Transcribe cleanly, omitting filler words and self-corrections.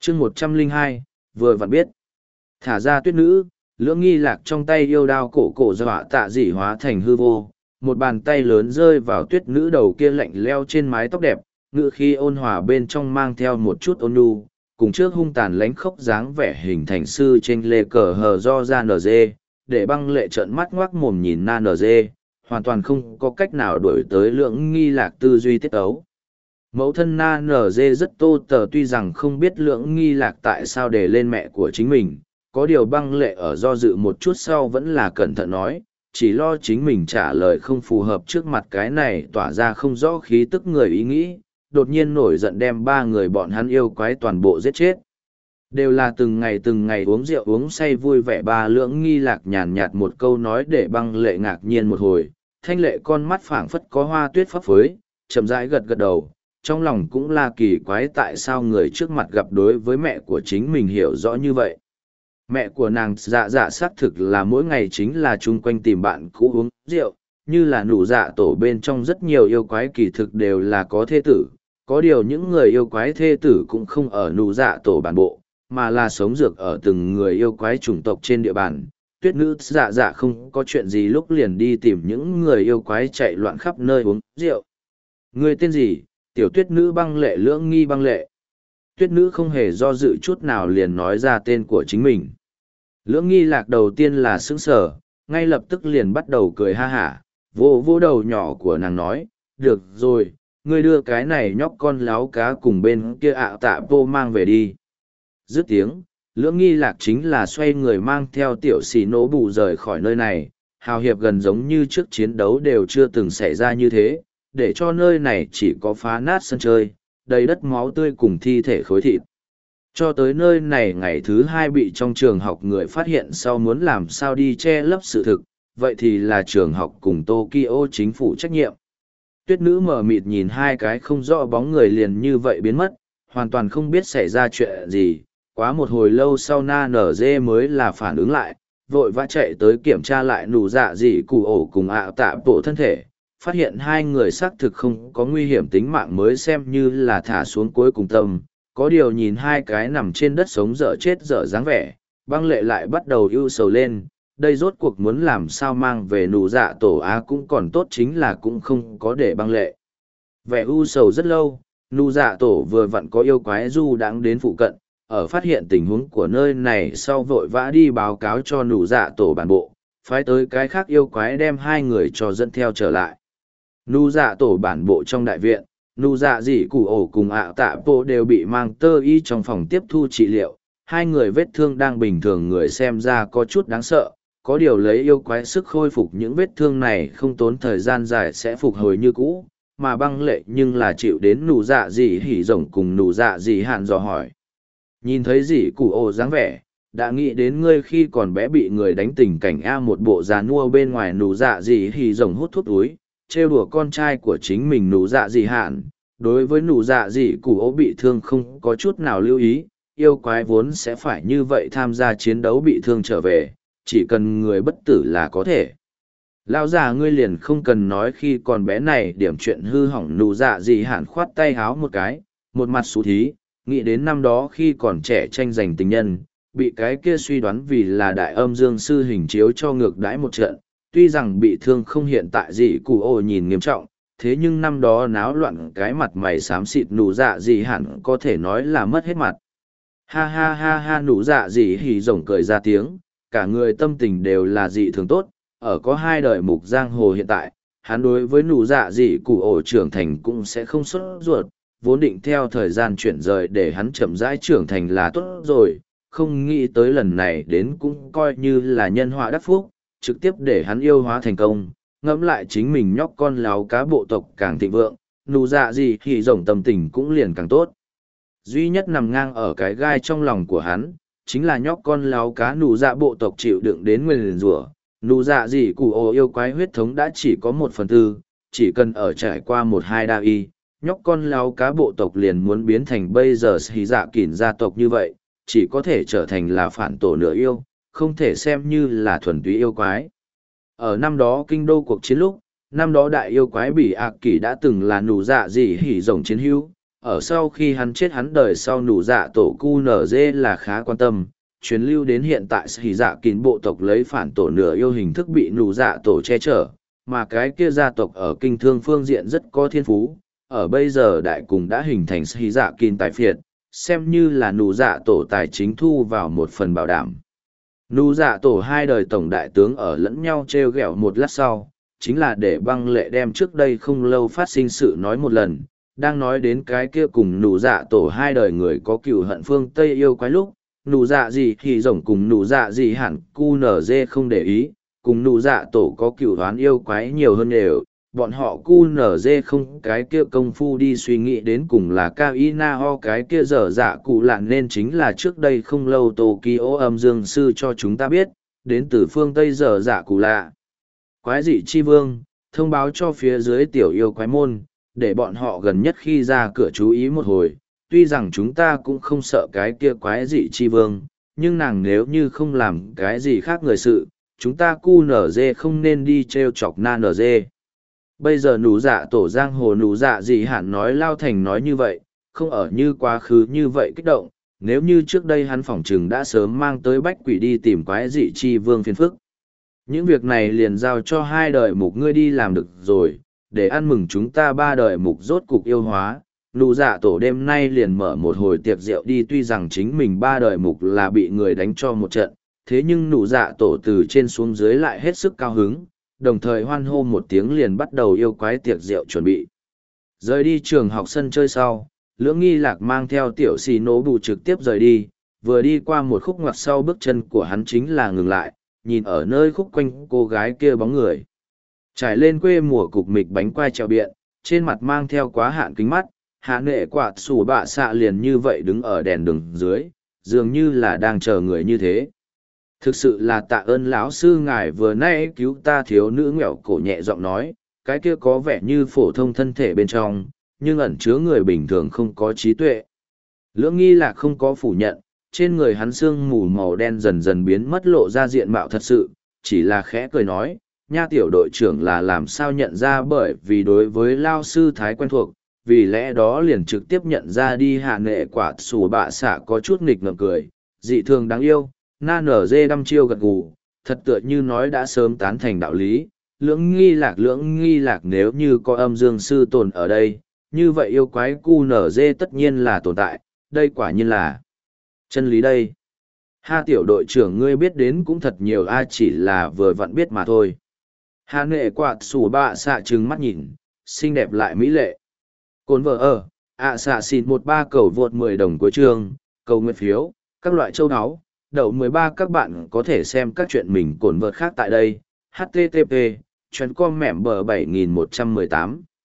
chương 102, vừa vặn biết. Thả ra tuyết nữ, lưỡng nghi lạc trong tay yêu đao cổ cổ dọa tạ dị hóa thành hư vô. Một bàn tay lớn rơi vào tuyết nữ đầu kia lạnh leo trên mái tóc đẹp, ngự khi ôn hòa bên trong mang theo một chút ôn nhu, cùng trước hung tàn lánh khốc dáng vẻ hình thành sư trên lê cờ hờ do ra nở dê, để băng lệ trợn mắt ngoác mồm nhìn na nở dê, hoàn toàn không có cách nào đuổi tới lưỡng nghi lạc tư duy tiết ấu. Mẫu thân na nở dê rất tô tờ tuy rằng không biết lưỡng nghi lạc tại sao để lên mẹ của chính mình, có điều băng lệ ở do dự một chút sau vẫn là cẩn thận nói, chỉ lo chính mình trả lời không phù hợp trước mặt cái này tỏa ra không rõ khí tức người ý nghĩ, đột nhiên nổi giận đem ba người bọn hắn yêu quái toàn bộ giết chết. Đều là từng ngày uống rượu uống say vui vẻ, ba lưỡng nghi lạc nhàn nhạt một câu nói để băng lệ ngạc nhiên một hồi, thanh lệ con mắt phảng phất có hoa tuyết phấp phới, chậm rãi gật gật đầu, trong lòng cũng là kỳ quái tại sao người trước mặt gặp đối với mẹ của chính mình hiểu rõ như vậy. Mẹ của nàng dạ dạ xác thực là mỗi ngày chính là chung quanh tìm bạn cũ uống rượu, như là nụ dạ tổ bên trong rất nhiều yêu quái kỳ thực đều là có thê tử, có điều những người yêu quái thê tử cũng không ở nụ dạ tổ bản bộ, mà là sống dược ở từng người yêu quái chủng tộc trên địa bàn. Tuyết nữ dạ dạ không có chuyện gì lúc liền đi tìm những người yêu quái chạy loạn khắp nơi uống rượu. Người tên gì? Tiểu tuyết nữ băng lệ lưỡng nghi băng lệ. Tuyết nữ không hề do dự chút nào liền nói ra tên của chính mình. Lưỡng nghi lạc đầu tiên là sững sờ, ngay lập tức liền bắt đầu cười ha hả, vô vô đầu nhỏ của nàng nói, được rồi, ngươi đưa cái này nhóc con láo cá cùng bên kia tạ vô mang về đi. Dứt tiếng, lưỡng nghi lạc chính là xoay người mang theo tiểu xì nổ bù rời khỏi nơi này, hào hiệp gần giống như trước chiến đấu đều chưa từng xảy ra như thế, để cho nơi này chỉ có phá nát sân chơi, đầy đất máu tươi cùng thi thể khối thịt. Cho tới nơi này ngày thứ hai bị trong trường học người phát hiện sau muốn làm sao đi che lấp sự thực, vậy thì là trường học cùng Tokyo chính phủ trách nhiệm. Tuyết nữ mờ mịt nhìn hai cái không rõ bóng người liền như vậy biến mất, hoàn toàn không biết xảy ra chuyện gì. Quá một hồi lâu sau na nở dê mới là phản ứng lại, vội vã chạy tới kiểm tra lại nụ dạ dị cụ ổ cùng tạ bộ thân thể, phát hiện hai người xác thực không có nguy hiểm tính mạng mới xem như là thả xuống cuối cùng tâm. Có điều nhìn hai cái nằm trên đất sống dở chết dở dáng vẻ, băng lệ lại bắt đầu ưu sầu lên, đây rốt cuộc muốn làm sao mang về nụ dạ tổ á cũng còn tốt chính là cũng không có để băng lệ. Vẻ ưu sầu rất lâu, nụ dạ tổ vừa vặn có yêu quái du đãng đến phụ cận, ở phát hiện tình huống của nơi này sau vội vã đi báo cáo cho nụ dạ tổ bản bộ, phái tới cái khác yêu quái đem hai người cho dẫn theo trở lại. Nụ dạ tổ bản bộ trong đại viện, nụ dạ dị cụ ổ cùng tạ bộ đều bị mang tơ y trong phòng tiếp thu trị liệu, hai người vết thương đang bình thường người xem ra có chút đáng sợ, có điều lấy yêu quái sức khôi phục những vết thương này không tốn thời gian dài sẽ phục hồi như cũ, mà băng lệ nhưng là chịu đến nụ dạ dị hỉ rồng cùng nụ dạ dị hạn dò hỏi. Nhìn thấy dị cụ ổ dáng vẻ, đã nghĩ đến ngươi khi còn bé bị người đánh tình cảnh một bộ già nua bên ngoài nụ dạ dị hỉ rồng hút thuốc túi, trêu đùa con trai của chính mình nụ dạ dị hạn. Đối với nụ dạ dị cụ ố bị thương không có chút nào lưu ý, yêu quái vốn sẽ phải như vậy tham gia chiến đấu bị thương trở về, chỉ cần người bất tử là có thể. Lão già ngươi liền không cần nói khi còn bé này điểm chuyện hư hỏng. Nụ dạ dị hạn khoát tay háo một cái, một mặt xú thí, nghĩ đến năm đó khi còn trẻ tranh giành tình nhân, bị cái kia suy đoán vì là đại âm dương sư hình chiếu cho ngược đãi một trận, tuy rằng bị thương không hiện tại dị cụ ố nhìn nghiêm trọng, thế nhưng năm đó náo loạn cái mặt mày xám xịt nụ dạ dị hẳn có thể nói là mất hết mặt. Ha ha ha ha, nụ dạ dị hỉ rồng cười ra tiếng, cả người tâm tình đều là dị thường tốt, ở có hai đời mục giang hồ hiện tại, hắn đối với nụ dạ dị cụ ổ trưởng thành cũng sẽ không sốt ruột, vốn định theo thời gian chuyển rời để hắn chậm rãi trưởng thành là tốt rồi, không nghĩ tới lần này đến cũng coi như là nhân họa đắc phúc, trực tiếp để hắn yêu hóa thành công. Ngẫm lại chính mình nhóc con láo cá bộ tộc càng thịnh vượng, nụ dạ gì thì rồng tâm tình cũng liền càng tốt. Duy nhất nằm ngang ở cái gai trong lòng của hắn, chính là nhóc con láo cá nụ dạ bộ tộc chịu đựng đến nguyền rủa. Nụ dạ gì cụ ồ yêu quái huyết thống đã chỉ có 1/4, chỉ cần ở trải qua 1-2 đa y, nhóc con láo cá bộ tộc liền muốn biến thành bây giờ xì dạ kỉn gia tộc như vậy, chỉ có thể trở thành là phản tổ nửa yêu, không thể xem như là thuần túy yêu quái. Ở năm đó kinh đô cuộc chiến lúc, năm đó đại yêu quái bỉ ạc kỷ đã từng là nụ dạ dị hỉ rồng chiến hữu, ở sau khi hắn chết hắn đời sau nụ dạ tổ cu nở dê là khá quan tâm, truyền lưu đến hiện tại hỉ dạ kín bộ tộc lấy phản tổ nửa yêu hình thức bị nụ dạ tổ che chở, mà cái kia gia tộc ở kinh thương phương diện rất có thiên phú, ở bây giờ đại cùng đã hình thành hỉ dạ kín tài phiệt, xem như là nụ dạ tổ tài chính thu vào một phần bảo đảm. Nụ dạ tổ hai đời tổng đại tướng ở lẫn nhau treo gẹo một lát sau, chính là để băng lệ đem trước đây không lâu phát sinh sự nói một lần, đang nói đến cái kia cùng nụ dạ tổ hai đời người có cựu hận phương Tây yêu quái lúc, nụ dạ gì thì rồng cùng nụ dạ gì hẳn cu nở dê không để ý, cùng nụ dạ tổ có cựu đoán yêu quái nhiều hơn đều, bọn họ cu nở dê không cái kia công phu đi suy nghĩ đến cùng là cao y na ho cái kia dở dạ cụ lạn nên chính là trước đây không lâu Tokyo âm dương sư cho chúng ta biết, đến từ phương Tây dở dạ cụ lạ. Quái dị chi vương, thông báo cho phía dưới tiểu yêu quái môn, để bọn họ gần nhất khi ra cửa chú ý một hồi, tuy rằng chúng ta cũng không sợ cái kia quái dị chi vương, nhưng nàng nếu như không làm cái gì khác người sự, chúng ta cu nở dê không nên đi treo chọc na nở dê. Bây giờ nụ dạ tổ giang hồ nụ dạ gì hẳn nói lao thành nói như vậy, không ở như quá khứ như vậy kích động, nếu như trước đây hắn phỏng chừng đã sớm mang tới bách quỷ đi tìm quái dị chi vương phiền phức. Những việc này liền giao cho hai đời mục ngươi đi làm được rồi, để ăn mừng chúng ta ba đời mục rốt cục yêu hóa. Nụ dạ tổ đêm nay liền mở một hồi tiệc rượu đi, tuy rằng chính mình ba đời mục là bị người đánh cho một trận, thế nhưng nụ dạ tổ từ trên xuống dưới lại hết sức cao hứng, đồng thời hoan hô một tiếng liền bắt đầu yêu quái tiệc rượu chuẩn bị. Rời đi trường học sân chơi sau, Lưỡng Nghi Lạc mang theo tiểu xì nổ bù trực tiếp rời đi, vừa đi qua một khúc ngoặt sau bước chân của hắn chính là ngừng lại, nhìn ở nơi khúc quanh cô gái kia bóng người. Trải lên quê mùa cục mịch bánh quai trèo biện, trên mặt mang theo quá hạn kính mắt, hạ nệ quạt sủ bạ xạ liền như vậy đứng ở đèn đường dưới, dường như là đang chờ người như thế. Thực sự là tạ ơn lão sư ngài vừa nay cứu ta, thiếu nữ nghẹo cổ nhẹ giọng nói, cái kia có vẻ như phổ thông thân thể bên trong, nhưng ẩn chứa người bình thường không có trí tuệ. Lưỡng Nghi Lạc không có phủ nhận, trên người hắn sương mù màu đen dần dần biến mất lộ ra diện mạo thật sự, chỉ là khẽ cười nói, nha tiểu đội trưởng là làm sao nhận ra, bởi vì đối với lao sư thái quen thuộc, vì lẽ đó liền trực tiếp nhận ra đi. Hạ nệ quả sủ bạ xạ có chút nghịch ngợm cười, dị thường đáng yêu, na nở dê đăm chiêu gật gù, thật tựa như nói đã sớm tán thành đạo lý. Lưỡng nghi lạc nếu như có âm dương sư tồn ở đây, như vậy yêu quái cu nở dê tất nhiên là tồn tại, đây quả nhiên là chân lý đây. Ha tiểu đội trưởng ngươi biết đến cũng thật nhiều, ai chỉ là vừa vặn biết mà thôi. Hà nệ quạt sủ bạ xạ trừng mắt nhìn, xinh đẹp lại mỹ lệ. Cồn vợ ở, xạ xịt 13 cầu vượt 10 đồng của trường, cầu nguyện phiếu, các loại châu áo, đậu 13 các bạn có thể xem các chuyện mình cồn vợt khác tại đây. HTTP, chuyến com mẻm bờ 7118.